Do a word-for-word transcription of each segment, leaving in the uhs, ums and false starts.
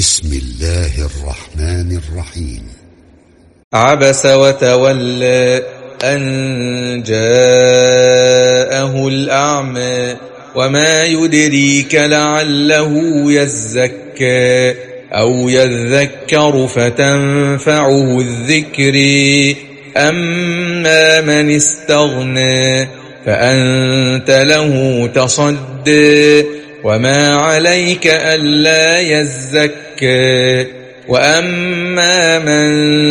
بسم الله الرحمن الرحيم. عبس وتولى أن جاءه الأعمى وما يدريك لعله يزكى أو يذكر فتنفعه الذكر أما من استغنى فأنت له تصدى وما عليك ألا يزكى وأما من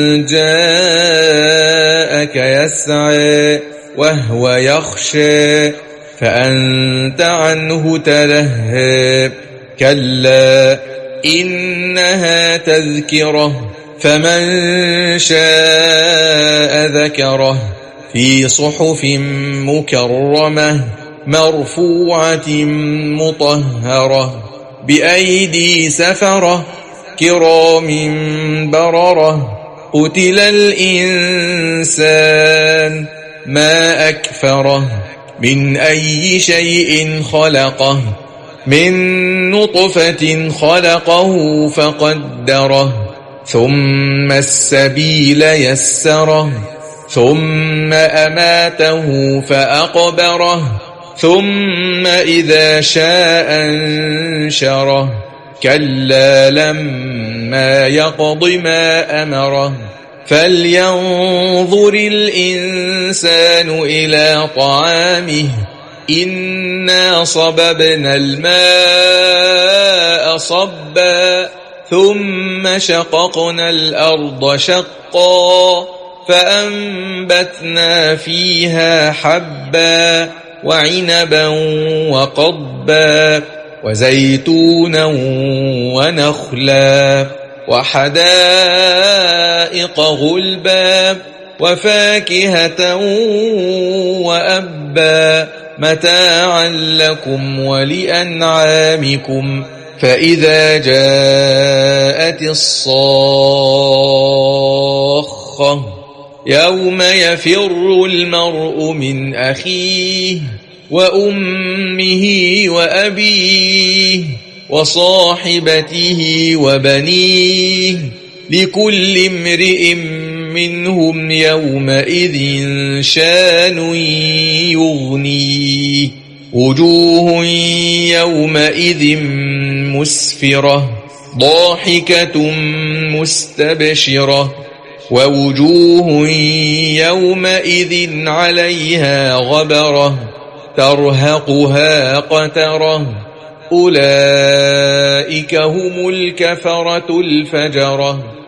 جاءك يسعى وهو يخشى فأنت عنه تلهى كلا إنها تذكرة فمن شاء ذكره في صحف مكرمة مرفوعة مطهرة بأيدي سفرة كرام بررة قتل الإنسان ما أكفره من أي شيء خلقه من نطفة خلقه فقدره ثم السبيل يسره ثم أماته فأقبره ثم إذا شاء أنشره كلا لما يقض ما أمره فلينظر الإنسان إلى طعامه إنا صببنا الماء صبا ثم شققنا الأرض شقا فأنبتنا فيها حبا وعنبا وقضبا وزيتونا ونخلا وحدائق غلبا وفاكهة وأبا متاعا لكم ولأنعامكم فإذا جاءت الصاخة يوم يفر المرء من أخيه وأمه وأبيه وصاحبته وبنيه لكل امرئ منهم يومئذ شان يغنيه وجوه يومئذ مسفرة ضاحكة مستبشرة ووجوه يومئذ عليها غبرة ترهقها قترة أولئك هم الكفرة الفجرة.